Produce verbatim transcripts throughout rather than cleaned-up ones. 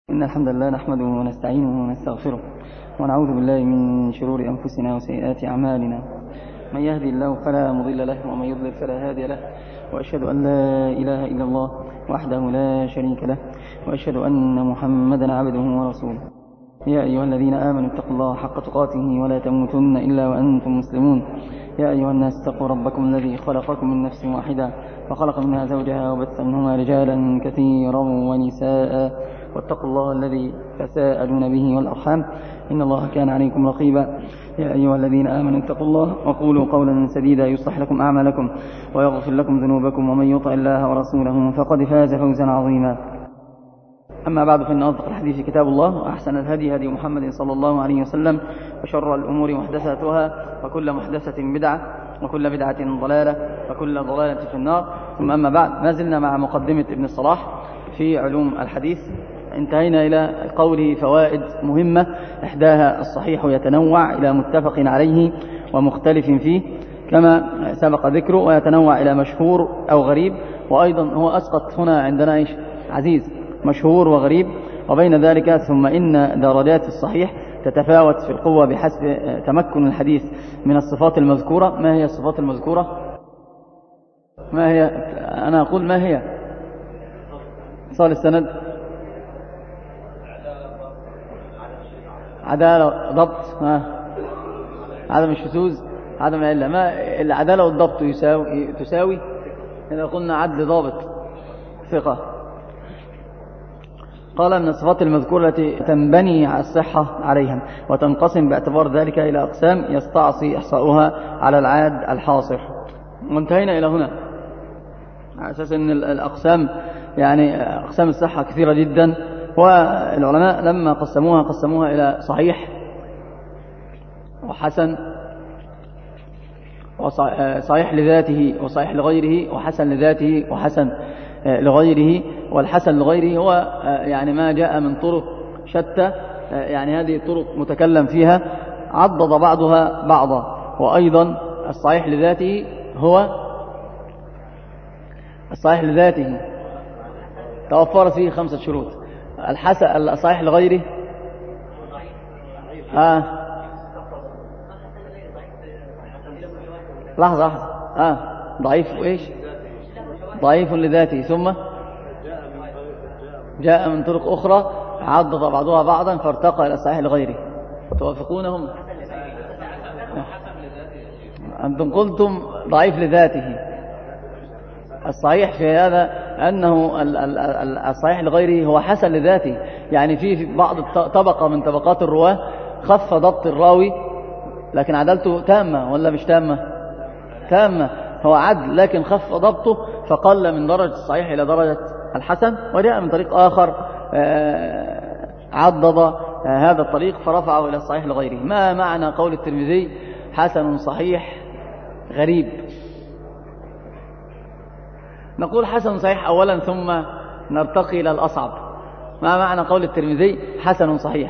إن الحمد لله نحمده ونستعينه ونستغفره ونعوذ بالله من شرور أنفسنا وسيئات أعمالنا. من يهدي الله فلا مضل له ومن يضلل فلا هادي له، وأشهد أن لا إله إلا الله وحده لا شريك له، وأشهد أن محمدا عبده ورسوله. يا أيها الذين آمنوا اتقوا الله حق تقاته ولا تموتن إلا وأنتم مسلمون. يا أيها الناس اتقوا ربكم الذي خلقكم من نفس واحدة فخلق منها زوجها وبث منهما رجالا كثيرا ونساء، واتقوا الله الذي تساءلون به والأرحام إن الله كان عليكم رقيبا. يا أيها الذين آمنوا اتقوا الله وقولوا قولا سديدا يصلح لكم أعمالكم ويغفر لكم ذنوبكم، ومن يطع الله ورسوله فقد فاز فوزا عظيما. أما بعد، فإن أصدق الحديث كتاب الله، وأحسن الهدي هدي محمد صلى الله عليه وسلم، وشر الأمور محدثاتها، وكل محدثة بدعة، وكل بدعة ضلالة، وكل ضلالة في النار. ثم أما بعد، ما زلنا مع مقدمة ابن الصلاح في علوم الحديث. انتهينا إلى قوله فوائد مهمة، إحداها الصحيح يتنوع إلى متفق عليه ومختلف فيه كما سبق ذكره، ويتنوع إلى مشهور أو غريب. وأيضا هو أسقط هنا عندنا إيش عزيز، مشهور وغريب، وبين ذلك ثم إن درجات الصحيح تتفاوت في القوة بحسب تمكن الحديث من الصفات المذكورة. ما هي الصفات المذكورة؟ ما هي؟ أنا أقول ما هي؟ صال السند، عدالة، ضبط، ها. عدم الشذوذ، عدم العلة. ما العدالة والضبط يساوي تساوي إذا قلنا عدل ضابط ثقة. قال أن الصفات المذكورة التي تنبني على الصحة عليها، وتنقسم باعتبار ذلك إلى أقسام يستعصي إحصاؤها على العاد الحاصر. وانتهينا إلى هنا على أساس أن الأقسام يعني أقسام الصحة كثيرة جدا، والعلماء لما قسموها قسموها إلى صحيح وحسن، وصحيح لذاته وصحيح لغيره، وحسن لذاته وحسن لغيره. والحسن لغيره هو يعني ما جاء من طرق شتى، يعني هذه الطرق متكلم فيها عضد بعضها بعضا. وأيضا الصحيح لذاته هو الصحيح لذاته توفر فيه خمسة شروط. الحسن الصحيح لغيره آه. لحظة لحظة آه. ضعيف وإيش؟ ضعيف لذاته، ثم جاء من طرق أخرى عضد بعضها بعضا فارتقى إلى الصحيح لغيره. توافقونهم؟ أنتم قلتم ضعيف لذاته. الصحيح في هذا أنه الصحيح لغيره هو حسن لذاته، يعني في بعض طبقة من طبقات الرواة خف ضبط الراوي لكن عدالته تامة ولا مش تامة؟ تامة. هو عدل لكن خف ضبطه فقل من درجة الصحيح إلى درجة الحسن، وجاء من طريق آخر عضد هذا الطريق فرفعه إلى الصحيح لغيره. ما معنى قول الترمذي حسن صحيح غريب؟ نقول حسن صحيح أولا ثم نرتقي إلى الأصعب. ما معنى قول الترمذي حسن صحيح؟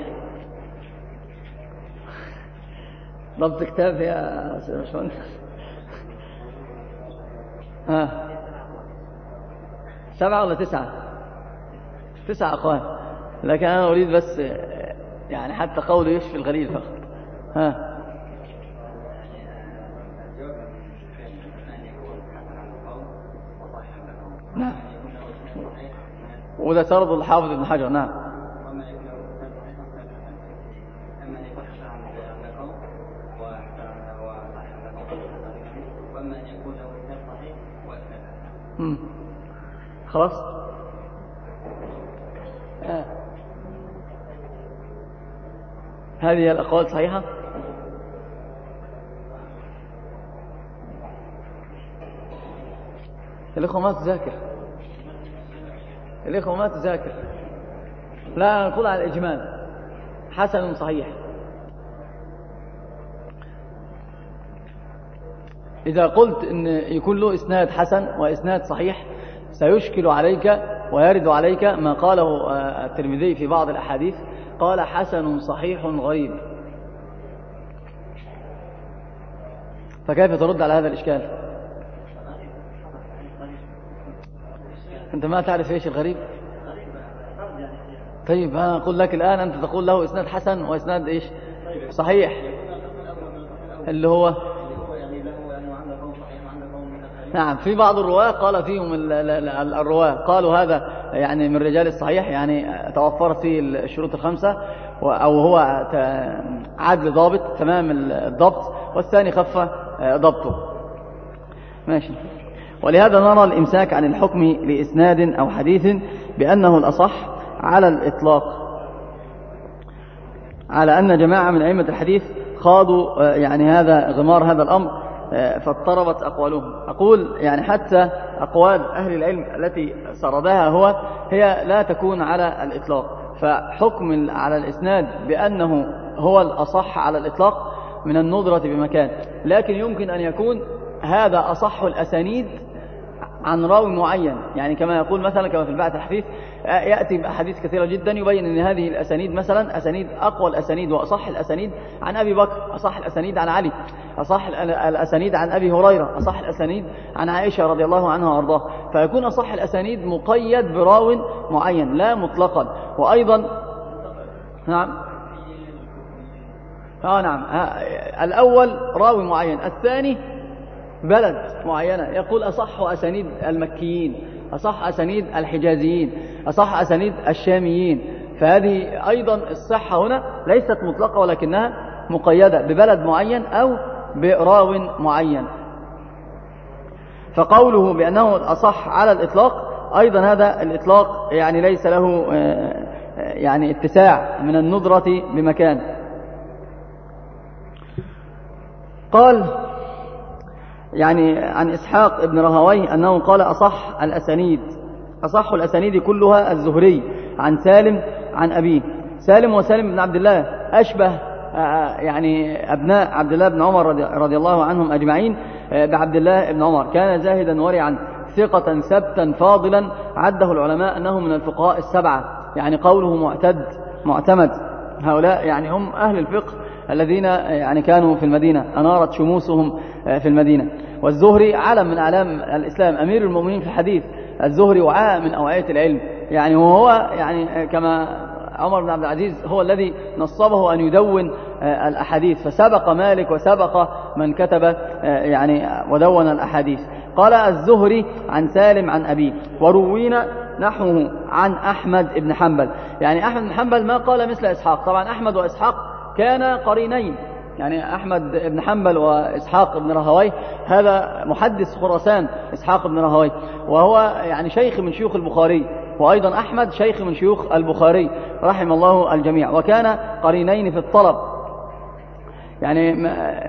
ضبط كتاب يا شون. ها سبعة ولا تسعة؟ تسعة أقوال، لكن أنا أريد بس يعني حتى قوله يشفي الغليل فقط. ها نعم، وده سرد الحافظ ابن حجر. نعم. امم خلاص. آه. هذه الأقوال صحيحة. الإخوة ما تذاكر، الإخوة ما تذاكر. لا، نقول على الإجمال حسن صحيح. إذا قلت إن يكون له إسناد حسن وإسناد صحيح سيشكل عليك ويرد عليك ما قاله الترمذي في بعض الأحاديث، قال حسن صحيح غريب. فكيف ترد على هذا الإشكال؟ أنت ما تعرف إيش الغريب؟ طيب أنا أقول لك الآن أنت تقول له إسناد حسن وإسناد إيش صحيح اللي هو نعم. في بعض الرواة قال فيهم الرواة قالوا هذا يعني من رجال الصحيح، يعني توفرت فيه الشروط الخمسة، أو هو عدل ضابط تمام الضبط، والثاني خف ضبطه. ماشي. ولهذا نرى الإمساك عن الحكم لإسناد أو حديث بأنه الأصح على الإطلاق، على أن جماعة من أئمة الحديث خاضوا يعني هذا غمار هذا الأمر فاضطربت أقوالهم. أقول يعني حتى أقوال أهل العلم التي سردها هو هي لا تكون على الإطلاق، فحكم على الإسناد بأنه هو الأصح على الإطلاق من الندرة بمكان، لكن يمكن أن يكون هذا أصح الأسانيد عن راوي معين، يعني كما يقول مثلا كما في البعث الحديث يأتي بأحاديث كثيرة جدا يبين أن هذه الأسانيد مثلا أسانيد أقوى الأسانيد وأصح الأسانيد عن أبي بكر، أصح الأسانيد عن علي، أصح الأسانيد عن أبي هريرة، أصح الأسانيد عن عائشة رضي الله عنها وأرضاها، فيكون أصح الأسانيد مقيد براو معين لا مطلقا. وأيضا نعم آه نعم الأول راوي معين، الثاني بلد معينة، يقول أصح أسانيد المكيين، أصح أسانيد الحجازيين، أصح أسانيد الشاميين، فهذه أيضا الصحة هنا ليست مطلقة ولكنها مقيدة ببلد معين أو براو معين. فقوله بأنه الأصح على الإطلاق أيضا هذا الإطلاق يعني ليس له يعني اتساع من الندرة بمكان. قال يعني عن إسحاق ابن راهويه أنه قال أصح الأسانيد، أصح الأسانيد كلها الزهري عن سالم عن أبيه. سالم وسالم بن عبد الله أشبه يعني أبناء عبد الله بن عمر رضي الله عنهم أجمعين بعبد الله بن عمر، كان زاهدا ورعا ثقة ثبتا فاضلا، عده العلماء أنه من الفقهاء السبعة، يعني قوله معتد معتمد. هؤلاء يعني هم أهل الفقه الذين يعني كانوا في المدينة، أنارت شموسهم في المدينة. والزهري علم من أعلام الإسلام، أمير المؤمنين في الحديث، الزهري وعاء من أوعية العلم، يعني وهو يعني كما عمر بن عبد العزيز هو الذي نصبه أن يدون الأحاديث، فسبق مالك وسبق من كتب يعني ودون الأحاديث. قال الزهري عن سالم عن أبيه. وروينا نحوه عن أحمد بن حنبل، يعني أحمد بن حنبل ما قال مثل إسحاق، طبعا أحمد وإسحاق كان قرينين، يعني أحمد بن حنبل وإسحاق بن راهويه هذا محدث خراسان إسحاق بن راهويه، وهو يعني شيخ من شيوخ البخاري، وأيضا أحمد شيخ من شيوخ البخاري رحم الله الجميع، وكان قرينين في الطلب. يعني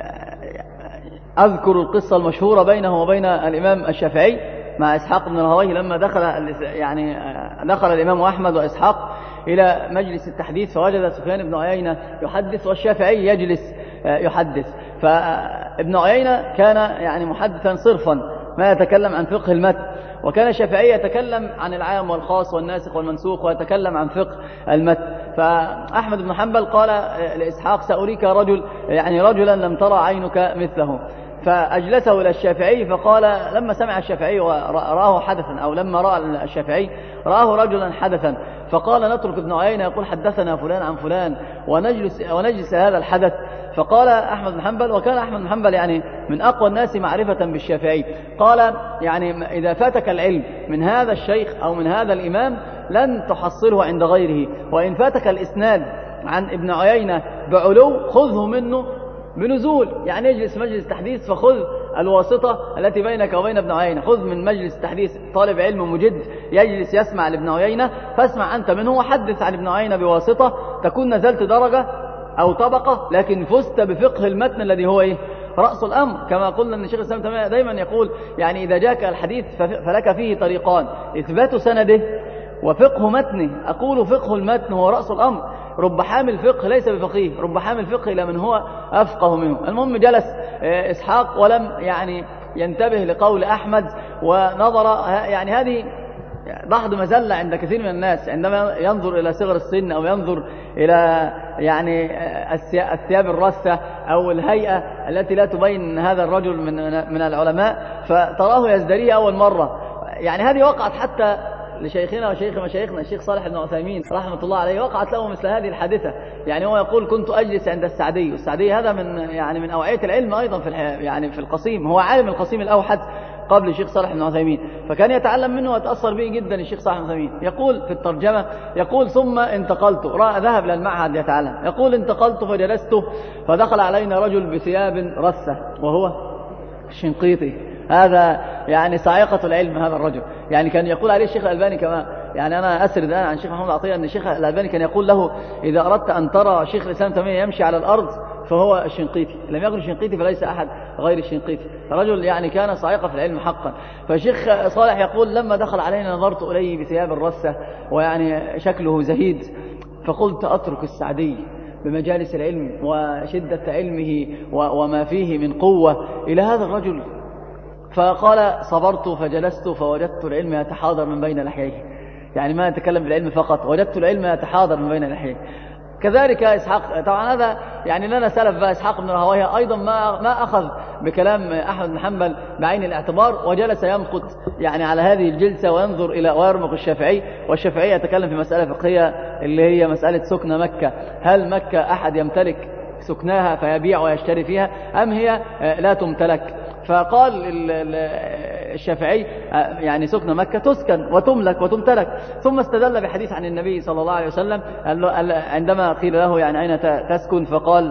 أذكر القصة المشهورة بينه وبين الإمام الشافعي مع إسحاق بن راهويه لما دخل يعني دخل الإمام أحمد وإسحاق إلى مجلس التحديث، فوجد سفيان بن عيينة يحدث والشافعي يجلس يحدث، فابن عيينة كان يعني محدثا صرفا ما يتكلم عن فقه المتن، وكان الشافعي يتكلم عن العام والخاص والناسخ والمنسوخ ويتكلم عن فقه المتن. فأحمد بن حنبل قال لإسحاق سأريك رجل يعني رجلا لم ترى عينك مثله، فأجلسه إلى الشافعي، فقال لما سمع الشافعي ورآه حدثا، أو لما رأى الشافعي رآه رجلا حدثا، فقال نترك ابن عيينة يقول حدثنا فلان عن فلان ونجلس, ونجلس هذا الحدث. فقال أحمد بن حنبل، وكان أحمد بن حنبل يعني من أقوى الناس معرفة بالشافعي، قال يعني إذا فاتك العلم من هذا الشيخ أو من هذا الإمام لن تحصله عند غيره، وإن فاتك الإسناد عن ابن عيينة بعلو خذه منه بنزول، يعني يجلس مجلس تحديث فخذ الواسطة التي بينك وبين ابن عيينة، خذ من مجلس تحديث طالب علم مجد يجلس يسمع لابن عيينة، فاسمع أنت منه وحدث عن ابن عيينة بواسطة، تكون نزلت درجة أو طبقة لكن فزت بفقه المتن الذي هو إيه؟ رأس الأمر. كما قلنا أن الشيخ الإسلام دائما يقول يعني إذا جاءك الحديث فلك فيه طريقان، إثبات سنده وفقه متنه. أقول فقه المتن هو رأس الأمر، رب حامل فقه ليس بفقيه، رب حامل فقه إلى من هو أفقه منه. المهم جلس إسحاق ولم يعني ينتبه لقول أحمد، ونظر يعني هذه ضحض مزلة عند كثير من الناس عندما ينظر إلى صغر السن أو ينظر إلى يعني الثياب الرثة أو الهيئة التي لا تبين هذا الرجل من من العلماء، فتراه يزدريه أول مرة. يعني هذه وقعت حتى لشيخنا وشيخ مشايخنا الشيخ صالح بن عثيمين رحمة الله عليه وقعت له مثل هذه الحادثة. يعني هو يقول كنت أجلس عند السعدي، والسعدي هذا من يعني من أوعية العلم أيضا في يعني في القصيم، هو عالم القصيم الأوحد قبل الشيخ صالح بن عثيمين، فكان يتعلم منه ويتأثر به جدا الشيخ صالح بن عثيمين. يقول في الترجمة، يقول ثم انتقلت، ذهب إلى المعهد يتعلم، يقول انتقلت فجلست فدخل علينا رجل بثياب رثة وهو الشنقيطي، هذا يعني صاعقة العلم هذا الرجل. يعني كان يقول عليه الشيخ الألباني كما يعني أنا أسرد الآن عن الشيخ محمد عطية أن الشيخ الألباني كان يقول له إذا أردت أن ترى شيخ الإسلام تيمية يمشي على الأرض فهو الشنقيطي، لم يكن الشنقيطي فليس أحد غير الشنقيطي. رجل يعني كان صاعقة في العلم حقا. فالشيخ صالح يقول لما دخل علينا نظرت إليه بثياب الرثة ويعني شكله زهيد، فقلت أترك السعدي بمجالس العلم وشدة علمه وما فيه من قوة إلى هذا الرجل. فقال صبرت فجلست فوجدت العلم يتحاضر من بين لحييه، يعني ما يتكلم بالعلم فقط، وجدت العلم يتحاضر من بين لحييه. كذلك إسحاق، طبعا هذا يعني لنا سلف بقى إسحاق بن راهويه أيضا ما ما أخذ بكلام أحمد بن حنبل بعين الاعتبار، وجلس يمقت يعني على هذه الجلسة وينظر إلى ويرمق الشافعي. والشافعي يتكلم في مسألة فقهية اللي هي مسألة سكن مكة، هل مكة أحد يمتلك سكناها فيبيع ويشتري فيها أم هي لا تمتلك؟ فقال الشافعي يعني سكن مكة تسكن وتملك وتمتلك. ثم استدل بحديث عن النبي صلى الله عليه وسلم عندما قيل له يعني أين تسكن، فقال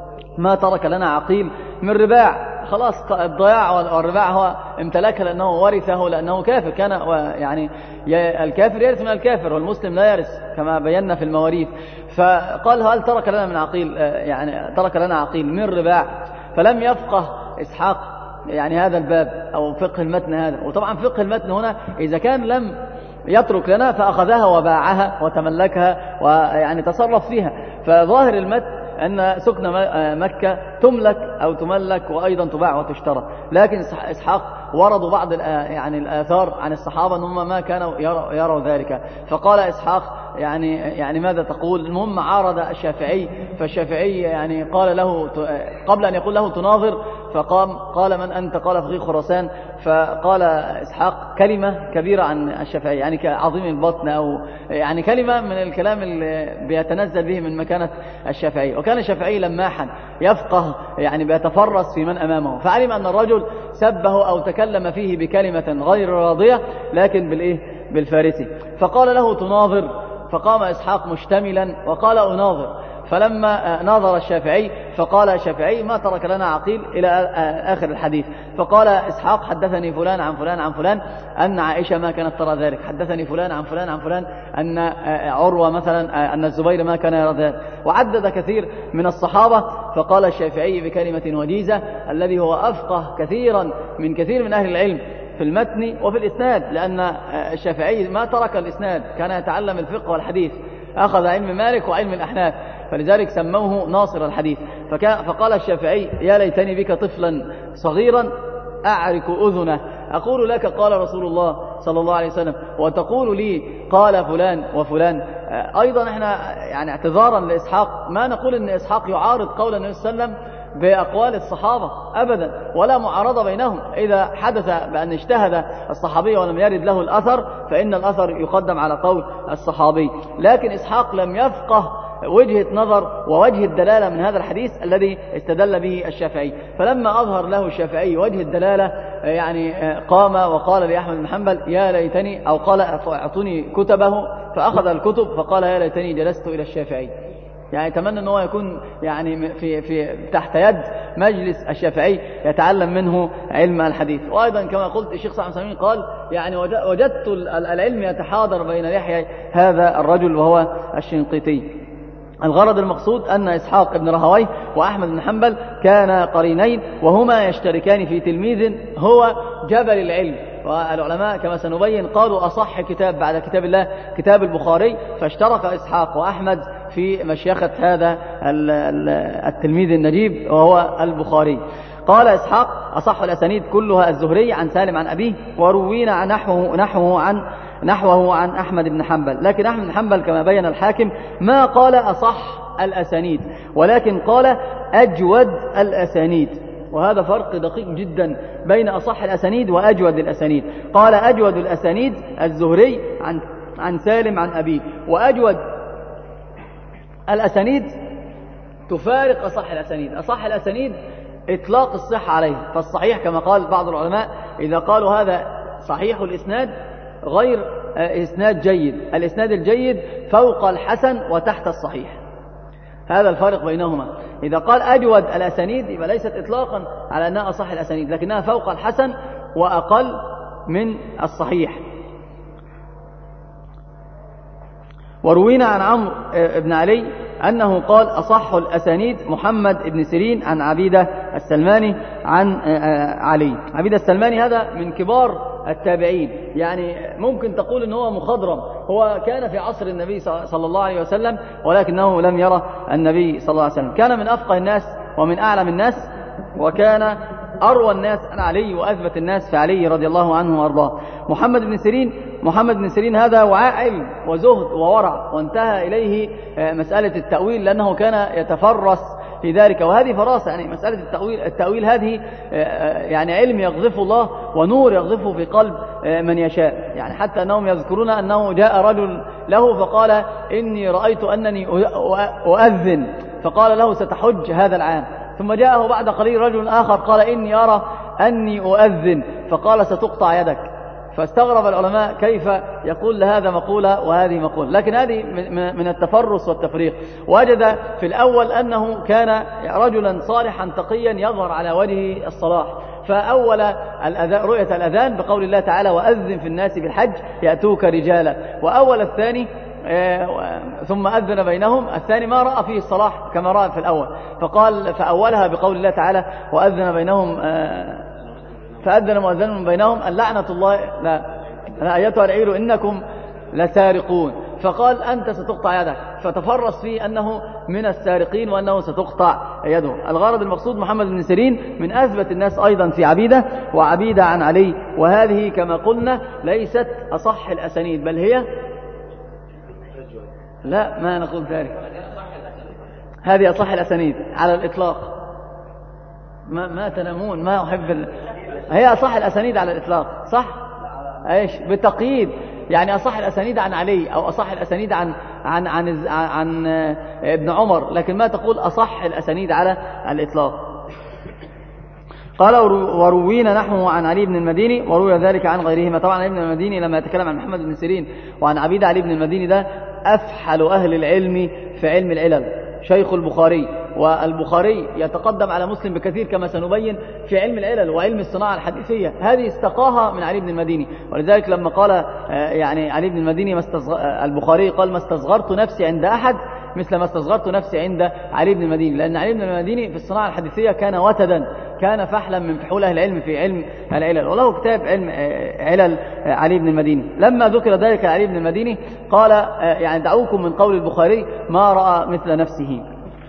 ما ترك لنا عقيل من رباع. خلاص الضياع والرباع هو امتلكها لأنه ورثه، لأنه كافر كان، يعني الكافر يرث من الكافر والمسلم لا يرث كما بينا في المواريث. فقال هل ترك لنا من عقيل، يعني ترك لنا عقيل من رباع. فلم يفقه إسحاق يعني هذا الباب أو فقه المتن هذا. وطبعا فقه المتن هنا إذا كان لم يترك لنا فأخذها وباعها وتملكها ويعني تصرف فيها. فظاهر المتن أن سكن مكة تملك أو تملك وأيضا تباع وتشترى. لكن إسحاق وردوا بعض يعني الآثار عن الصحابة أنهم ما كانوا يروا ذلك. فقال إسحاق يعني يعني ماذا تقول؟ المهم عارض الشافعي، فالشافعي يعني قال له قبل أن يقول له تناظر فقام قال من أنت؟ قال فقيه خراسان. فقال إسحاق كلمة كبيرة عن الشافعي، يعني كعظيم البطن أو يعني كلمة من الكلام اللي بيتنزل به من مكانة الشافعي. وكان الشافعي لماحا يفقه يعني بيتفرس في من أمامه، فعلم أن الرجل سبه أو تكلم فيه بكلمة غير راضية لكن بالإيه؟ بالفارسي. فقال له تناظر، فقام إسحاق مشتملا وقال أناظر. فلما ناظر الشافعي فقال الشافعي ما ترك لنا عقيل إلى آخر الحديث. فقال إسحاق حدثني فلان عن فلان عن فلان أن عائشة ما كانت ترى ذلك، حدثني فلان عن فلان عن فلان أن عروة مثلا أن الزبير ما كان يرى ذلك، وعدد كثير من الصحابة. فقال الشافعي بكلمة وجيزة الذي هو أفقه كثيرا من كثير من أهل العلم في المتن وفي الإسناد، لأن الشافعي ما ترك الإسناد، كان يتعلم الفقه والحديث، أخذ علم مالك وعلم الأحناف، فلذلك سموه ناصر الحديث. فقال الشافعي يا ليتني بك طفلا صغيرا أعرك أذنه أقول لك قال رسول الله صلى الله عليه وسلم وتقول لي قال فلان وفلان. أيضا احنا يعني اعتذارا لإسحاق ما نقول أن إسحاق يعارض قول النبي صلى الله عليه وسلم بأقوال الصحابة أبدا، ولا معارضة بينهم. إذا حدث بأن اجتهد الصحابي ولم يرد له الأثر فإن الأثر يقدم على قول الصحابي. لكن إسحاق لم يفقه وجهة نظر ووجه الدلالة من هذا الحديث الذي استدل به الشافعي. فلما أظهر له الشافعي وجه الدلالة يعني قام وقال لأحمد بن حنبل يا ليتني، أو قال أعطوني كتبه، فأخذ الكتب فقال يا ليتني جلست إلى الشافعي. يعني يتمنى أنه يكون يعني في في تحت يد مجلس الشافعي يتعلم منه علم الحديث. وأيضا كما قلت الشيخ صالح بن عثيمين قال يعني وجدت العلم يتحاضر بين لحيي هذا الرجل وهو الشنقيطي. الغرض المقصود أن إسحاق بن راهويه وأحمد بن حنبل كانا قرينين وهما يشتركان في تلميذ هو جبل العلم. والعلماء كما سنبين قالوا أصح كتاب بعد كتاب الله كتاب البخاري، فاشترك إسحاق وأحمد في مشيخة هذا التلميذ النجيب وهو البخاري. قال إسحاق أصح الأسانيد كلها الزهري عن سالم عن أبيه، وروينا عن نحوه, نحوه عن نحوه عن أحمد بن حنبل. لكن أحمد بن حنبل كما بين الحاكم ما قال أصح الأسانيد، ولكن قال أجود الأسانيد. وهذا فرق دقيق جدا بين أصح الأسانيد وأجود الأسانيد. قال أجود الأسانيد الزهري عن عن سالم عن أبيه، وأجود الأسانيد تفارق أصح الأسانيد. أصح الأسانيد إطلاق الصحة عليه، فالصحيح كما قال بعض العلماء إذا قالوا هذا صحيح الإسناد غير إسناد جيد، الإسناد الجيد فوق الحسن وتحت الصحيح، هذا الفارق بينهما. إذا قال أجود الأسانيد يبقى ليست إطلاقا على أنها أصح الأسانيد، لكنها فوق الحسن وأقل من الصحيح. وروينا عن عمرو بن علي أنه قال أصح الأسانيد محمد بن سيرين عن عبيدة السلماني عن علي. عبيدة السلماني هذا من كبار التابعين، يعني ممكن تقول أنه هو مخضرم، هو كان في عصر النبي صلى الله عليه وسلم ولكنه لم يرى النبي صلى الله عليه وسلم. كان من أفقه الناس ومن أعلم الناس، وكان أروى الناس عن علي وأثبت الناس في علي رضي الله عنه وأرضاه. محمد بن سيرين محمد بن سيرين هذا وعاء علم وزهد وورع، وانتهى إليه مسألة التأويل لأنه كان يتفرس في ذلك، وهذه فراسة، يعني مسألة التأويل, التأويل هذه يعني علم يقذفه الله ونور يقذفه في قلب من يشاء. يعني حتى أنهم يذكرون أنه جاء رجل له فقال إني رأيت أنني أؤذن، فقال له ستحج هذا العام. ثم جاءه بعد قليل رجل آخر قال إني أرى أني أؤذن، فقال ستقطع يدك. فاستغرب العلماء كيف يقول لهذا مقولة وهذه مقولة، لكن هذه من التفرس والتفريق. وجد في الأول أنه كان رجلا صالحا تقيا يظهر على وجهه الصلاح، فأول رؤية الأذان بقول الله تعالى وأذن في الناس بالحج يأتوك رجالا، وأول الثاني ثم أذن بينهم، الثاني ما رأى فيه الصلاح كما رأى في الأول، فقال فأولها بقول الله تعالى وأذن بينهم فأذن مؤذن بينهم اللعنة الله لا, لا أيتها العير إنكم لسارقون، فقال أنت ستقطع يدك، فتفرس فيه أنه من السارقين وأنه ستقطع يده. الغرض المقصود محمد بن سيرين من أثبت الناس أيضا في عبيدة، وعبيدة عن علي، وهذه كما قلنا ليست أصح الأسانيد، بل هي لا ما نقول ذلك، هذه أصح الأسانيد على الإطلاق. ما, ما تنامون، ما أحب ال... هي أصح الأسانيد على الإطلاق، صح؟ ايش بالتقييد، يعني أصح الأسانيد عن علي أو أصح الأسانيد عن عن عن, عن, عن ابن عمر، لكن ما تقول أصح الأسانيد على الإطلاق. قال وروينا نحوه عن علي بن المديني وروي ذلك عن غيرهما. طبعا علي بن المديني لما يتكلم عن محمد بن سيرين وعن عبيد علي بن المديني ده أفحل أهل العلم في علم العلل، شيخ البخاري، والبخاري يتقدم على مسلم بكثير كما سنبين في علم العلل وعلم الصناعة الحديثية، هذه استقاها من علي بن المديني. ولذلك لما قال يعني علي بن المديني ما البخاري قال ما استصغرت نفسي عند أحد مثل ما استصغرت نفسي عند علي بن المديني، لأن علي بن المديني في الصناعة الحديثية كان وتدا، كان فحلا من فحول أهل العلم في علم العلل، وله كتاب علم علل علي بن المديني. لما ذكر ذلك علي بن المديني قال يعني دعوكم من قول البخاري ما رأى مثل نفسه.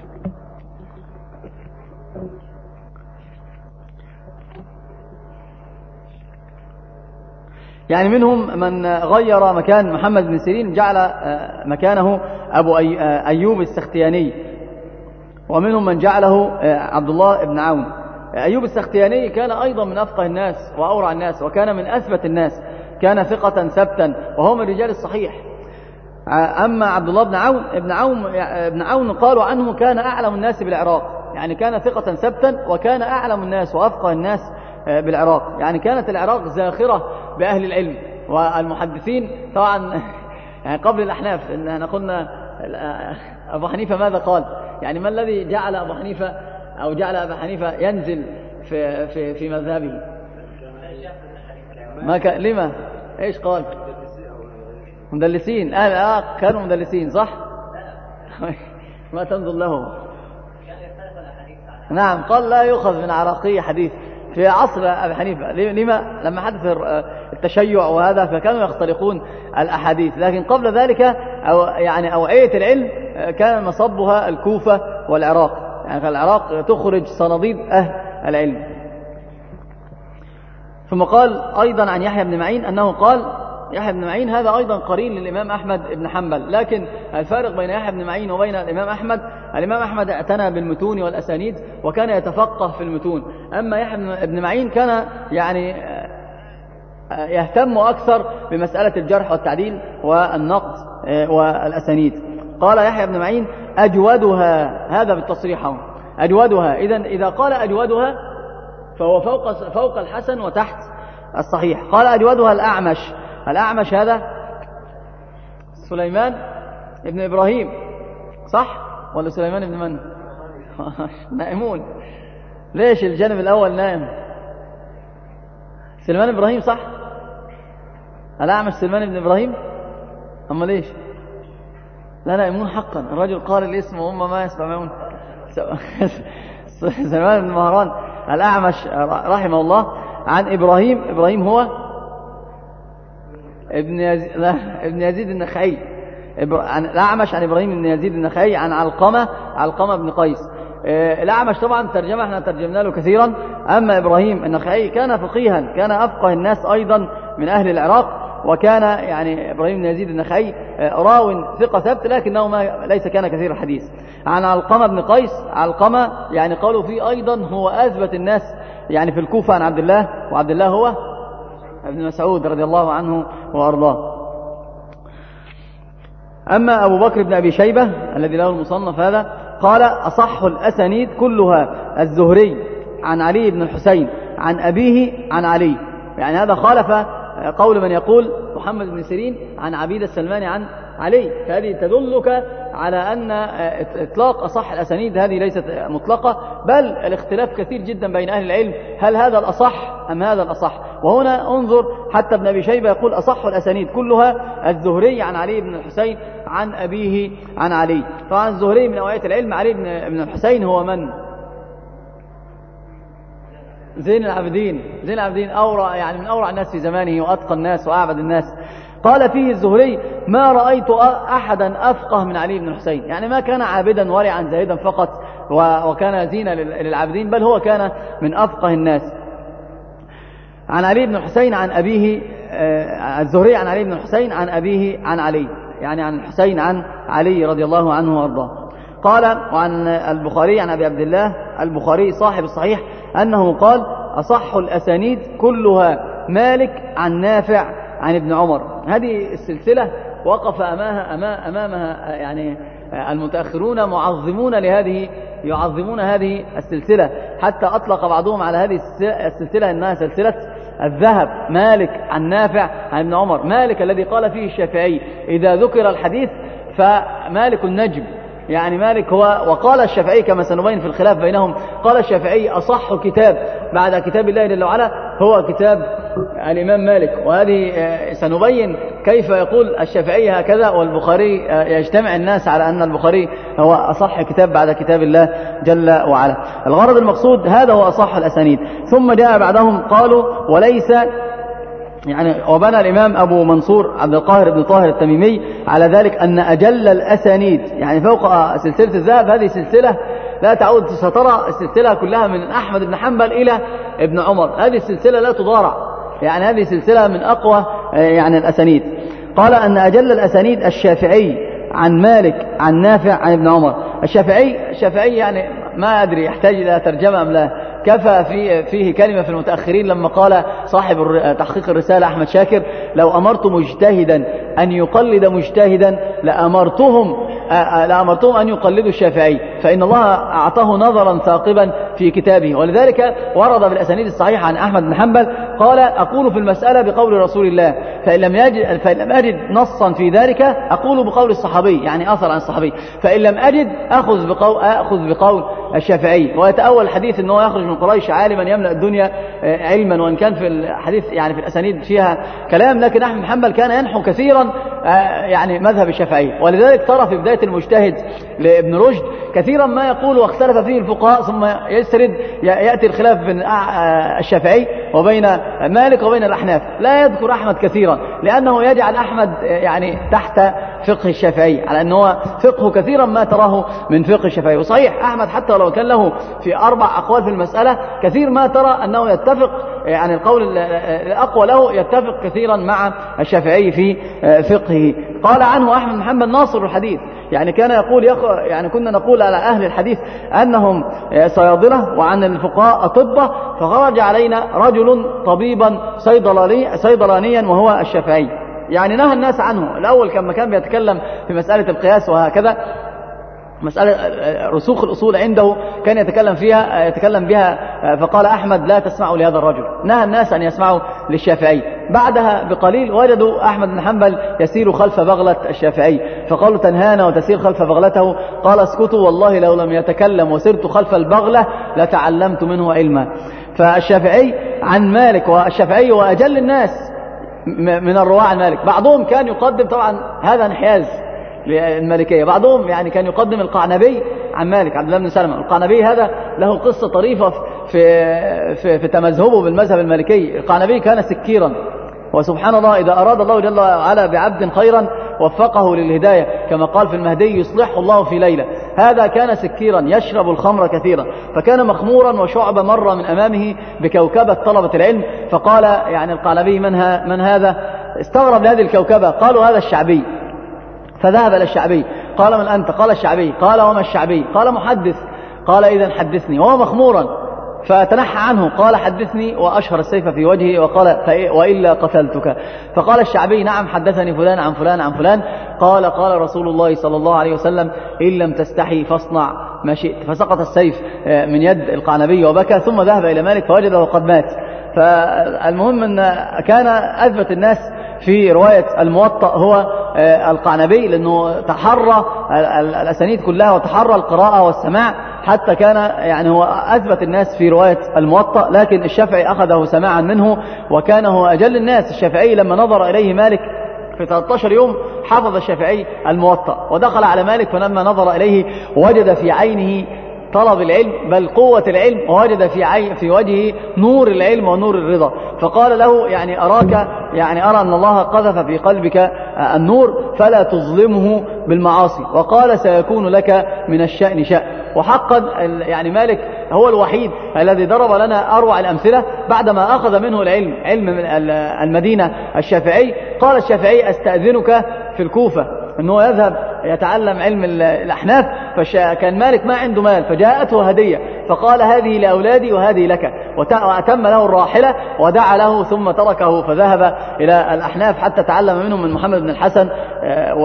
يعني منهم من غير مكان محمد بن سيرين جعل مكانه أبو أيوب السختياني، ومنهم من جعله عبد الله بن عون. أيوب السختياني كان أيضا من أفقه الناس وأورع الناس، وكان من أثبت الناس، كان ثقة ثبتا وهو من رجال الصحيح. أما عبد الله بن عون ابن عون ابن عون قالوا عنه كان أعلم الناس بالعراق، يعني كان ثقة ثبتا وكان أعلم الناس وأفقه الناس بالعراق، يعني كانت العراق زاخرة بأهل العلم والمحدثين. طبعا يعني قبل الأحناف إن قلنا أبو حنيفة ماذا قال، يعني ما الذي جعل أبو حنيفة أو جعل أبو حنيفة ينزل في في في مذهبه؟ ما كان لما إيش قال؟ مدلسين، أهل العراق كانوا مدلسين صح؟ ما تنظر له. نعم قال لا يؤخذ من عراقي حديث في عصر أبي حنيفة. لما؟ لما حدث التشيع وهذا فكانوا يختلقون الأحاديث، لكن قبل ذلك أو يعني أوعية العلم كان مصبها الكوفة والعراق، يعني العراق تخرج صناديد أهل العلم. ثم قال أيضا عن يحيى بن معين أنه قال يحيى بن معين هذا أيضا قرين للإمام أحمد بن حنبل، لكن الفارق بين يحيى بن معين وبين الإمام أحمد، الإمام أحمد اعتنى بالمتون والأسانيد وكان يتفقه في المتون، أما يحيى بن معين كان يعني يهتم أكثر بمسألة الجرح والتعديل والنقد والأسانيد. قال يحيى بن معين أجودها، هذا بالتصريح أجودها، إذن إذا قال أجودها فهو فوق فوق الحسن وتحت الصحيح. قال أجودها الأعمش، الأعمش هذا سليمان ابن إبراهيم صح ولا سليمان ابن من؟ نائمون، ليش الجانب الأول نائم؟ سليمان إبراهيم صح؟ الأعمش سليمان ابن إبراهيم؟ أما ليش؟ لا نائمون حقا، الرجل قال الاسم وهم ما يسمعون. سليمان بن مهران الأعمش رحمه الله عن إبراهيم، إبراهيم هو ابن يزيد, لا ابن يزيد النخعي، عن الأعمش عن إبراهيم بن يزيد النخعي عن علقمة، علقمة بن قيس. الأعمش طبعا ترجمة احنا ترجمنا له كثيرا، أما إبراهيم النخعي كان فقيها، كان أفقه الناس أيضا من أهل العراق، وكان يعني إبراهيم بن يزيد النخعي راو ثقة ثبت، لكنه ما ليس كان كثير الحديث. عن علقمة بن قيس، علقمة يعني قالوا فيه أيضا هو أثبت الناس يعني في الكوفة عن عبد الله، وعبد الله هو ابن مسعود رضي الله عنه وأرضاه. أما أبو بكر بن أبي شيبة الذي له المصنف هذا قال أصح الأسانيد كلها الزهري عن علي بن الحسين عن أبيه عن علي، يعني هذا خالف قول من يقول محمد بن سيرين عن عبيد السلماني عن علي، فهذه تدلك على أن إطلاق أصح الأسانيد هذه ليست مطلقة، بل الاختلاف كثير جدا بين أهل العلم، هل هذا الأصح أم هذا الأصح. وهنا انظر حتى ابن أبي شيبة يقول أصح الأسانيد كلها الزهري عن علي بن الحسين عن أبيه عن علي. طبعا الزهري من أوعية العلم، علي بن الحسين هو من؟ زين العابدين، زين العابدين أورع يعني من أورع الناس في زمانه وأتقى الناس وأعبد الناس. قال فيه الزهري ما رأيت أحدا أفقه من علي بن الحسين، يعني ما كان عابدا ورعا زاهدا فقط وكان زينة للعابدين، بل هو كان من أفقه الناس. عن علي بن الحسين عن أبيه، الزهري عن علي بن الحسين عن أبيه عن علي، يعني عن الحسين عن علي رضي الله عنه وارضاه. قال وعن البخاري عن أبي عبد الله البخاري صاحب الصحيح أنه قال أصح الأسانيد كلها مالك عن نافع عن ابن عمر. هذه السلسلة وقف أمامها, أمامها يعني المتأخرون معظمون لهذه، يعظمون هذه السلسلة، حتى أطلق بعضهم على هذه السلسلة أنها سلسلة الذهب، مالك عن نافع عن ابن عمر. مالك الذي قال فيه الشافعي إذا ذكر الحديث فمالك النجم، يعني مالك هو، وقال الشافعي كما سنبين في الخلاف بينهم، قال الشافعي أصح كتاب بعد كتاب الله جل وعلا هو كتاب الإمام مالك. وهذه سنبين كيف يقول الشافعي هكذا والبخاري يجتمع الناس على أن البخاري هو أصح كتاب بعد كتاب الله جل وعلا. الغرض المقصود هذا هو أصح الأسانيد. ثم جاء بعدهم قالوا وليس، يعني وبنى الإمام أبو منصور عبد القاهر بن طاهر التميمي على ذلك أن أجل الأسانيد، يعني فوق سلسلة الذهب، هذه سلسلة لا تعود، سترى السلسلة كلها من أحمد بن حنبل إلى ابن عمر، هذه السلسلة لا تضارع، يعني هذه سلسلة من أقوى يعني الأسانيد. قال أن أجل الأسانيد الشافعي عن مالك عن نافع عن ابن عمر. الشافعي الشافعي يعني ما أدري يحتاج إلى ترجمة أم لا، كفى في فيه كلمة في المتأخرين لما قال صاحب تحقيق الرسالة أحمد شاكر لو أمرت مجتهدا أن يقلد مجتهدا لأمرتهم لأمرتهم أن يقلدوا الشافعي، فإن الله أعطاه نظرا ثاقبا في كتابه. ولذلك ورد بالأسانيد الصحيحة عن أحمد بن حنبل قال أقول في المسألة بقول رسول الله، فإن لم يجد, فإن لم أجد نصا في ذلك أقول بقول الصحابي، يعني أثر عن الصحابي، فإن لم أجد أخذ بقول, أخذ بقول الشافعي. ويتأول الحديث أنه يخرج من قريش عالما يملأ الدنيا علما، وإن كان في الحديث يعني في الأسانيد فيها كلام، لكن أحمد بن حنبل كان ينحو كثيرا يعني مذهب الشافعي. ولذلك ترى في بداية المجتهد لابن رشد كثيرا ما يقول واختلف فيه الفقهاء، ثم يسرد يأتي الخلاف بين الشافعي وبين مالك وبين الأحناف، لا يذكر أحمد كثيرا لأنه يجعل أحمد يعني تحت فقه الشافعي، على أنه فقه كثيرا ما تراه من فقه الشافعي. وصحيح أحمد حتى لو كان له في أربع أقوال في المسألة كثير ما ترى أنه يتفق يعني القول الأقوى له يتفق كثيرا مع الشافعي في فقهه. قال عنه أحمد بن حنبل ناصر الحديث، يعني كان يقول يخ... يعني كنا نقول على أهل الحديث أنهم صيادلة وعن الفقهاء أطباء، فخرج علينا رجل طبيبا صيدلاني صيدلانيا وهو الشافعي. يعني نهى الناس عنه. الأول كما كان بيتكلم في مسألة القياس وهكذا، مسألة رسوخ الأصول عنده كان يتكلم فيها يتكلم بها، فقال أحمد لا تسمعوا لهذا الرجل، نهى الناس أن يسمعوا للشافعي. بعدها بقليل وجدوا أحمد بن حنبل يسير خلف بغلة الشافعي، فقالوا تنهانا وتسير خلف بغلته؟ قال اسكتوا والله لو لم يتكلم وسرت خلف البغلة لتعلمت منه علما. فالشافعي عن مالك، والشافعي وأجل الناس من الرواة عن مالك. بعضهم كان يقدم طبعا هذا انحياز للمالكية، بعضهم يعني كان يقدم القعنبي عن مالك، عبد الله بن سلمة. القعنبي هذا له قصة طريفة في في, في تمذهبه بالمذهب المالكي. القعنبي كان سكيرا، وسبحان الله إذا أراد الله جل وعلا بعبد خيرا وفقه للهداية، كما قال في المهدي يصلحه الله في ليلة. هذا كان سكيرا يشرب الخمر كثيرا، فكان مخمورا وشعب مر من أمامه بكوكبة طلبة العلم، فقال يعني القعنبي من, ها من هذا؟ استغرب لهذه الكوكبة، قالوا هذا الشعبي. فذهب إلى الشعبي، قال من أنت؟ قال الشعبي. قال وما الشعبي؟ قال محدث. قال إذن حدثني. وهو مخمورا، فتنحى عنه، قال حدثني، وأشهر السيف في وجهه وقال وإلا قتلتك. فقال الشعبي نعم حدثني فلان عن فلان عن فلان. قال قال رسول الله صلى الله عليه وسلم إن لم تستحي فاصنع ما شئت. فسقط السيف من يد القعنبي وبكى، ثم ذهب إلى مالك فوجده قد مات. فالمهم أن كان أثبت الناس في رواية الموطأ هو القعنبي، لأنه تحرى الأسانيد كلها وتحرى القراءة والسماع، حتى كان يعني هو أثبت الناس في رواية الموطأ. لكن الشافعي أخذه سماعا منه، وكان هو أجل الناس. الشافعي لما نظر إليه مالك في ثلاثة عشر يوم حفظ الشافعي الموطأ، ودخل على مالك فلما نظر إليه وجد في عينه طلب العلم بل قوة العلم، ووجد في عين في وجهه نور العلم ونور الرضا. فقال له يعني أراك يعني أرى أن الله قذف في قلبك النور فلا تظلمه بالمعاصي، وقال سيكون لك من الشأن شأن. وحقا يعني مالك هو الوحيد الذي ضرب لنا أروع الأمثلة بعدما أخذ منه العلم علم من المدينة الشافعي. قال الشافعي أستأذنك في الكوفة أنه يذهب يتعلم علم الأحناف، فكان مالك ما عنده مال فجاءته هدية، فقال هذه لأولادي وهذه لك، وأتم له الراحلة ودعا له ثم تركه فذهب إلى الأحناف حتى تعلم منهم من محمد بن الحسن و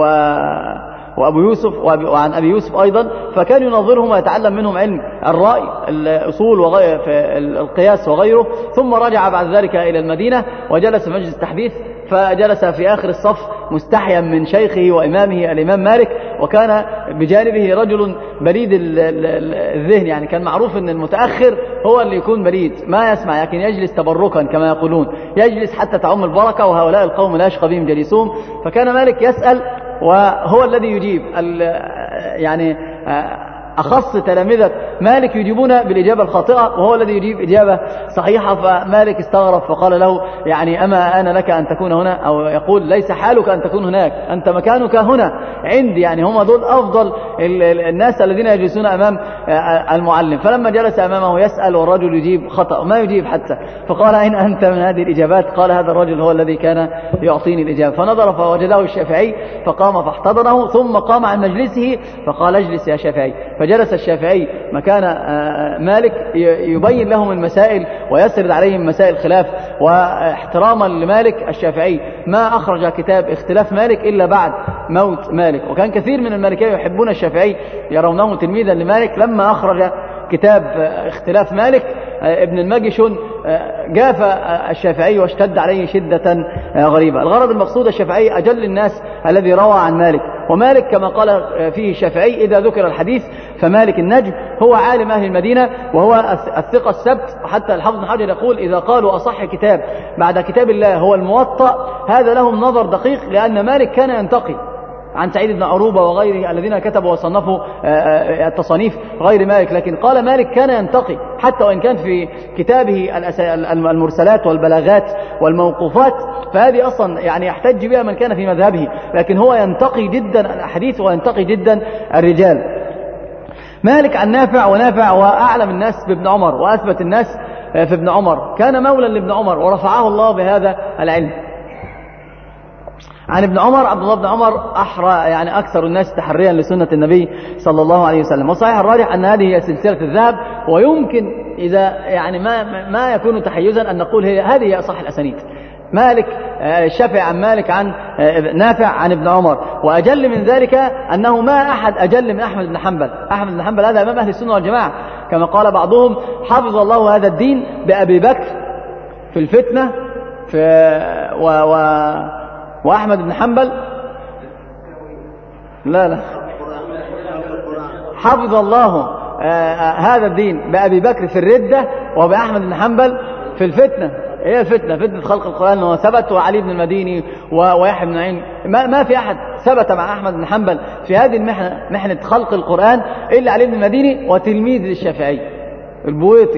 وأبو يوسف وعن أبي يوسف أيضا، فكان ينظرهم ويتعلم منهم علم الرأي الأصول وغير في القياس وغيره. ثم رجع بعد ذلك إلى المدينة وجلس في مجلس التحديث، فجلس في آخر الصف مستحيا من شيخه وإمامه الإمام مالك، وكان بجانبه رجل بليد الذهن، يعني كان معروف أن المتأخر هو اللي يكون بليد ما يسمع، لكن يجلس تبركا كما يقولون، يجلس حتى تعم البركة، وهؤلاء القوم لا يشقى بهم جليسهم. فكان مالك يسأل وهو الذي يجيب. يعني أخص تلامذة مالك يجيبون بالإجابة الخاطئة، وهو الذي يجيب إجابة صحيحة. فمالك استغرب فقال له يعني أما أنا لك أن تكون هنا، أو يقول ليس حالك أن تكون هناك، أنت مكانك هنا عندي، يعني هم دول أفضل الناس الذين يجلسون أمام المعلم. فلما جلس أمامه يسأل والرجل يجيب خطأ ما يجيب حتى، فقال أين أنت من هذه الإجابات؟ قال هذا الرجل هو الذي كان يعطيني الإجابة. فنظر فوجده الشافعي فقام فاحتضنه، ثم قام عن مجلسه فقال اجلس يا شافعي. فجلس الشافعي مكان مالك يبين لهم المسائل ويسرد عليهم مسائل خلاف. واحتراما لمالك الشافعي ما أخرج كتاب اختلاف مالك إلا بعد موت مالك، وكان كثير من المالكية يحبون الشافعي يرونه تلميذا لمالك. لما أخرج كتاب اختلاف مالك ابن المجشن جاف الشافعي واشتد عليه شدة غريبة. الغرض المقصود الشافعي أجل الناس الذي روى عن مالك، ومالك كما قال فيه الشافعي إذا ذكر الحديث فمالك النجم، هو عالم أهل المدينة وهو الثقة السبت. وحتى الحافظ بن حجر يقول إذا قالوا أصح كتاب بعد كتاب الله هو الموطأ هذا لهم نظر دقيق، لأن مالك كان ينتقي عن سعيد بن عروبة وغيره الذين كتبوا وصنفوا التصانيف غير مالك، لكن قال مالك كان ينتقي حتى وإن كان في كتابه المرسلات والبلاغات والموقوفات، فهذه أصلا يعني يحتج بها من كان في مذهبه، لكن هو ينتقي جدا الأحاديث وينتقي جدا الرجال. مالك عن نافع، ونافع وأعلم الناس بابن عمر وأثبت الناس في ابن عمر، كان مولا لابن عمر ورفعه الله بهذا العلم. عن ابن عمر عبد الله بن عمر أحرى يعني أكثر الناس تحريا لسنة النبي صلى الله عليه وسلم. وصحيح الراجح أن هذه هي سلسلة الذهب، ويمكن إذا يعني ما ما يكون تحيزا أن نقول هي هذه هي أصح الأسانيد. مالك الشافعي عن مالك عن نافع عن ابن عمر. وأجل من ذلك أنه ما أحد أجل من أحمد بن حنبل. أحمد بن حنبل هذا إمام أهل السنة والجماعة، كما قال بعضهم حفظ الله هذا الدين بأبي بكر في الفتنة في و و وأحمد بن حنبل لا لا حفظ الله هذا الدين بأبي بكر في الردة وبأحمد بن حنبل في الفتنة. هي الفتنة فتنة خلق القرآن وثبت، وعلي بن المديني ويحيى بن معين. ما, ما في أحد ثبت مع أحمد بن حنبل في هذه المحنة، محنة خلق القرآن، إلا علي بن المديني وتلميذ للشافعي البويطي.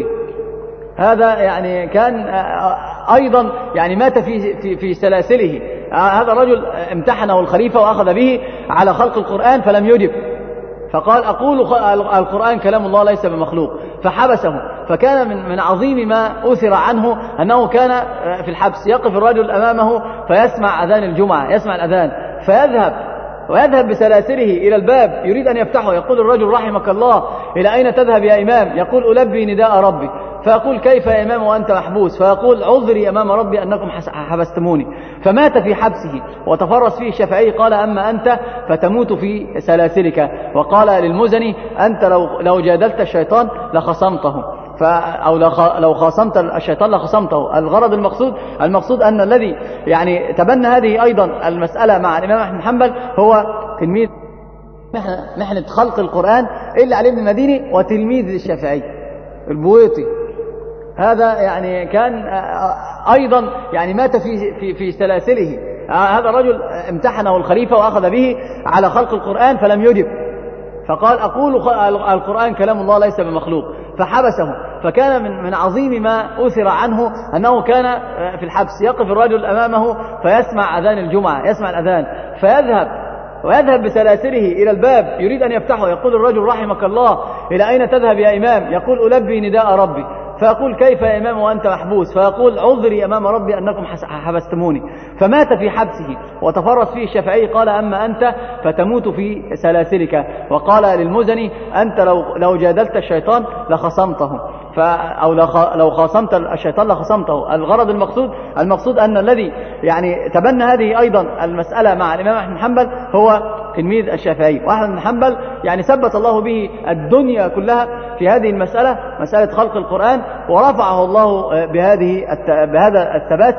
هذا يعني كان أيضا يعني مات في, في, في سلاسله. هذا رجل امتحنه الخليفة وأخذ به على خلق القرآن فلم يجب، فقال أقول القرآن كلام الله ليس بمخلوق، فحبسه. فكان من من عظيم ما أثر عنه أنه كان في الحبس يقف الرجل أمامه فيسمع أذان الجمعة، يسمع الأذان فيذهب ويذهب بسلاسله إلى الباب يريد أن يفتحه. يقول الرجل رحمك الله إلى أين تذهب يا إمام؟ يقول ألبي نداء ربي. فيقول كيف يا إمام وأنت محبوس؟ فيقول عذري أمام ربي أنكم حبستموني. فمات في حبسه. وتفرس فيه الشافعي قال أما أنت فتموت في سلاسلك. وقال للمزني أنت لو, لو جادلت الشيطان لخصمته، أو لو خاصمت الشيطان لخصمته. الغرض المقصود المقصود أن الذي يعني تبنى هذه أيضا المسألة مع الإمام أحمد بن حنبل هو تلميذ محنة خلق القرآن إلا علي بن المديني وتلميذ للشافعي البويطي. هذا يعني كان أيضا يعني مات في في في سلاسله. هذا رجل امتحنه الخليفة وأخذ به على خلق القرآن فلم يجب، فقال أقول القرآن كلام الله ليس بمخلوق، فحبسه. فكان من من عظيم ما أثر عنه أنه كان في الحبس يقف الرجل أمامه فيسمع أذان الجمعة، يسمع الأذان فيذهب ويذهب بسلاسله إلى الباب يريد أن يفتحه. يقول الرجل رحمك الله إلى أين تذهب يا إمام؟ يقول ألبي نداء ربي. فيقول كيف يا إمام وأنت محبوس؟ فيقول عذري أمام ربي أنكم حبستموني. فمات في حبسه. وتفرس فيه الشافعي قال أما أنت فتموت في سلاسلك. وقال للمزني أنت لو, لو جادلت الشيطان لخصمته، أو لو خاصمت الشيطان لخصمته. الغرض المقصود المقصود أن الذي يعني تبنى هذه أيضا المسألة مع الإمام أحمد بن حنبل هو تلميذ الشافعي. وأحمد بن حنبل يعني ثبت الله به الدنيا كلها في هذه المسألة، مسألة خلق القرآن، ورفعه الله بهذه بهذا الثبات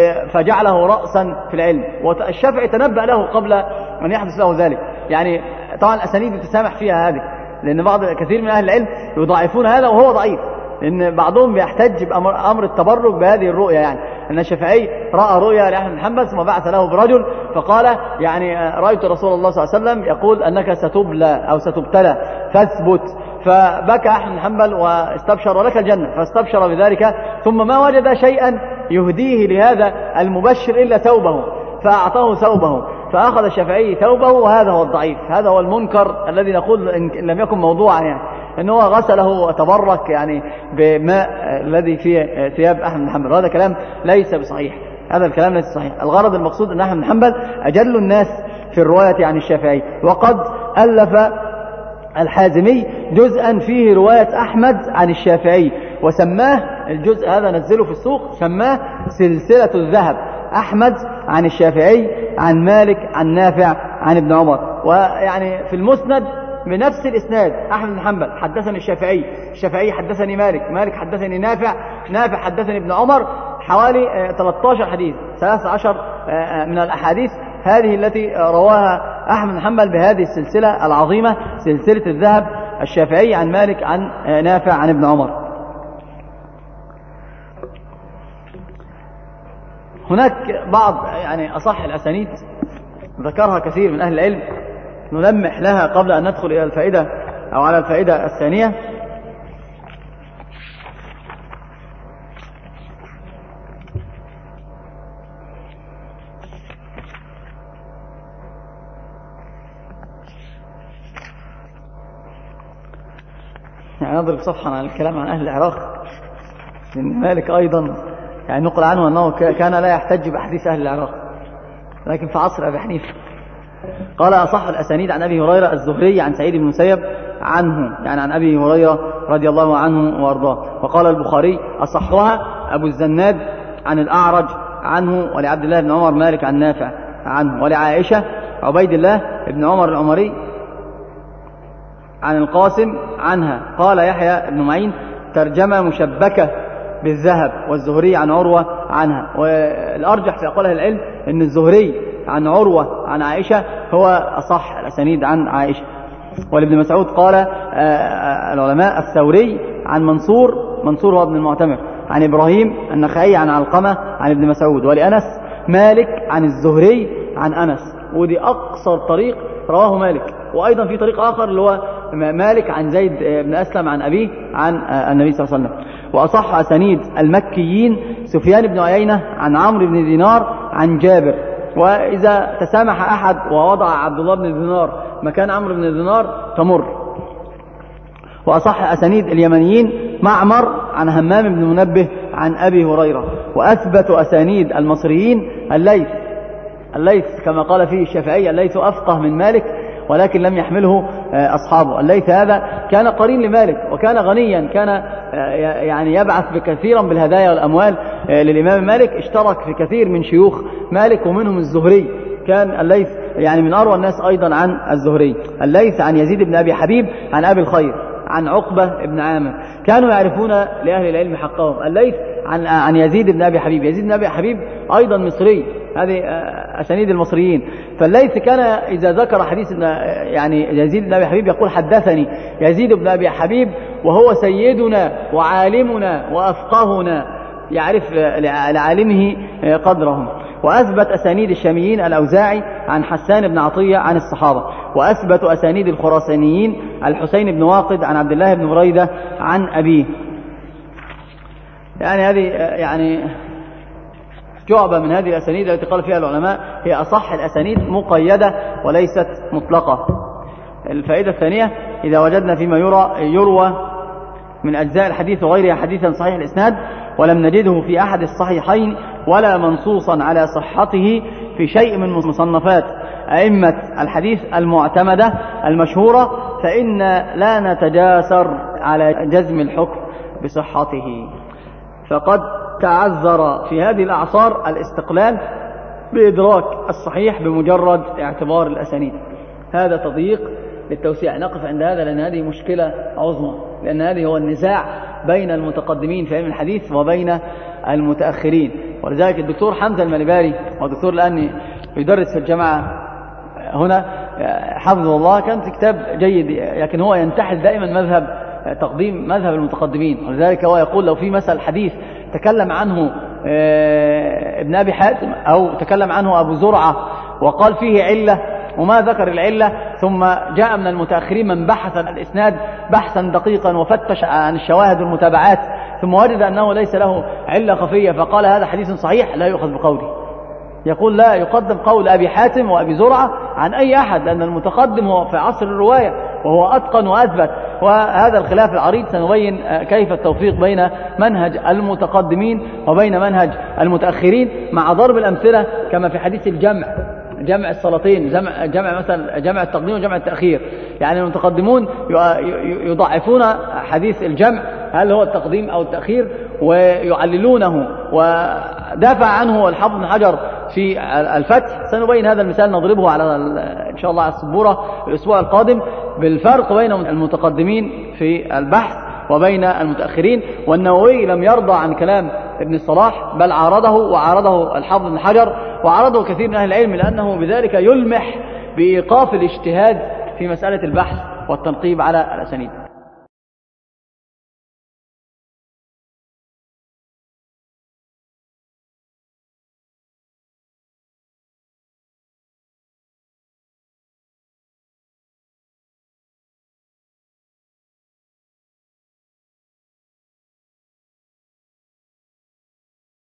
فجعله رأسا في العلم. والشافعي تنبأ له قبل أن يحدث له ذلك. يعني طبعا الأسانيد تسامح فيها هذه، لأن بعض كثير من أهل العلم يضاعفون هذا وهو ضعيف، لأن بعضهم بيحتج بأمر التبرك بهذه الرؤية. يعني أن الشافعي رأى رؤيا لأحمد بن حنبل ثم بعث له برجل فقال يعني رأيت رسول الله صلى الله عليه وسلم يقول أنك ستبلى أو ستبتلى فاثبت. فبكى أحمد بن حنبل واستبشر ولك الجنة، فاستبشر بذلك ثم ما وجد شيئا يهديه لهذا المبشر إلا ثوبه، فأعطاه ثوبه. فأخذ الشافعي ثوبه، وهذا هو الضعيف، هذا هو المنكر الذي نقول إن لم يكن موضوعا، يعني أنه غسله وتبرك يعني بماء الذي في ثياب أحمد بن حنبل. هذا كلام ليس بصحيح، هذا الكلام ليس صحيح. الغرض المقصود أن أحمد بن حنبل أجل الناس في الرواية عن الشافعي. وقد ألف الحازمي جزءا فيه رواية أحمد عن الشافعي، وسماه الجزء هذا نزله في السوق، سماه سلسلة الذهب، أحمد عن الشافعي عن مالك عن نافع عن ابن عمر. ويعني في المسند بنفس الإسناد أحمد بن حنبل حدثني الشافعي، الشافعي حدثني مالك، مالك حدثني نافع، نافع حدثني ابن عمر. حوالي ثلاثة عشر حديث، ثلاثة عشر من الأحاديث هذه التي رواها أحمد بن حنبل بهذه السلسلة العظيمة، سلسلة الذهب، الشافعي عن مالك عن نافع عن ابن عمر. هناك بعض يعني أصح الأسانيد ذكرها كثير من أهل العلم، نلمح لها قبل أن ندخل إلى الفائدة أو على الفائدة الثانية. يعني نضرب صفحة عن الكلام عن أهل العراق. لأن مالك أيضا يعني نقل عنه أنه كان لا يحتج بأحاديث أهل العراق، لكن في عصر أبي حنيفة. قال أصح الأسانيد عن أبي هريرة الزهري عن سعيد بن المسيب عنه، يعني عن أبي هريرة رضي الله عنه وأرضاه. وقال البخاري أصحها أبو الزناد عن الأعرج عنه، ولعبد الله بن عمر مالك عن نافع عنه، ولعائشة عبيد الله بن عمر العمري عن القاسم عنها. قال يحيى بن معين ترجمة مشبكة بالذهب، والزهري عن عروة عنها. والأرجح في أقوال العلم أن الزهري عن عروة عن عائشة هو أصح الأسانيد عن عائشة. ولابن مسعود قال العلماء الثوري عن منصور، منصور هو ابن المعتمر، عن إبراهيم النخعي عن علقمة عن ابن مسعود. ولأنس مالك عن الزهري عن أنس، ودي أقصر طريق رواه مالك. وأيضا في طريق آخر اللي هو مالك عن زيد بن أسلم عن أبيه عن النبي صلى الله عليه وسلم. وأصح أسانيد المكيين سفيان بن عيينة عن عمرو بن دينار عن جابر. وإذا تسامح أحد ووضع عبد الله بن دينار مكان عمرو بن دينار تمر. وأصح أسانيد اليمنيين معمر عن همام بن منبه عن أبي هريرة. وأثبت أسانيد المصريين الليث، الليث كما قال فيه الشافعي الليث أفقه من مالك ولكن لم يحمله أصحابه. الليث هذا كان قرين لمالك وكان غنيا، كان يعني يبعث بكثيرا بالهدايا والأموال للإمام مالك، اشترك في كثير من شيوخ مالك ومنهم الزهري. كان الليث يعني من أروى الناس أيضا عن الزهري. الليث عن يزيد بن أبي حبيب عن أبي الخير عن عقبة بن عامر. كانوا يعرفون لأهل العلم حقهم. الليث عن عن يزيد بن أبي حبيب، يزيد بن أبي حبيب أيضا مصري، هذه أسانيد المصريين. فالليث كان إذا ذكر حديث يعني يزيد بن أبي حبيب يقول حدثني يزيد بن أبي حبيب وهو سيدنا وعالمنا وأفقهنا، يعرف لعالمه قدرهم. وأثبت أسانيد الشاميين الأوزاعي عن حسان بن عطية عن الصحابة. وأثبت أسانيد الخراسانيين الحسين بن واقد عن عبد الله بن بريدة عن أبيه. يعني هذه يعني جعبة من هذه الأسانيد التي قال فيها العلماء هي أصح الأسانيد مقيدة وليست مطلقة. الفائدة الثانية إذا وجدنا فيما يرى يروى من أجزاء الحديث وغيرها حديثا صحيح الإسناد ولم نجده في أحد الصحيحين ولا منصوصا على صحته في شيء من مصنفات أئمة الحديث المعتمدة المشهورة، فإن لا نتجاسر على جزم الحكم بصحته. فقد تعذر في هذه الأعصار الاستقلال بإدراك الصحيح بمجرد اعتبار الأسانيد. هذا تضييق للتوسيع. نقف عند هذا لأن هذه مشكلة عظمى، لأن هذه هو النزاع بين المتقدمين في علم الحديث وبين المتأخرين. ولذلك الدكتور حمزة المليباري والدكتور الآن يدرس في الجامعة هنا حفظه الله، كان في كتاب جيد، لكن هو ينتحل دائما مذهب تقديم مذهب المتقدمين. ولذلك هو يقول لو في مثل حديث تكلم عنه ابن أبي حاتم أو تكلم عنه أبو زرعة وقال فيه علة وما ذكر العلة، ثم جاء من المتأخرين من بحث الإسناد بحثا دقيقا وفتش عن الشواهد والمتابعات ثم وجد أنه ليس له علة خفية فقال هذا حديث صحيح، لا يؤخذ بقوله. يقول لا يقدم قول أبي حاتم وأبي زرعة عن أي أحد، لأن المتقدم هو في عصر الرواية وهو أتقن وأثبت. وهذا الخلاف العريض سنبين كيف التوفيق بين منهج المتقدمين وبين منهج المتأخرين مع ضرب الأمثلة كما في حديث الجمع، جمع الصلاتين، جمع, جمع مثلا جمع التقديم وجمع التأخير. يعني المتقدمون يضعفون حديث الجمع هل هو التقديم أو التأخير ويعللونه، ودافع عنه الحافظ بن حجر في الفتح. سنبين هذا المثال نضربه على إن شاء الله على السبورة الأسبوع القادم بالفرق بين المتقدمين في البحث وبين المتأخرين. والنووي لم يرضى عن كلام ابن الصلاح بل عارضه، وعارضه الحافظ بن حجر وعارضه كثير من أهل العلم، لأنه بذلك يلمح بإيقاف الاجتهاد في مسألة البحث والتنقيب على الأسانيد.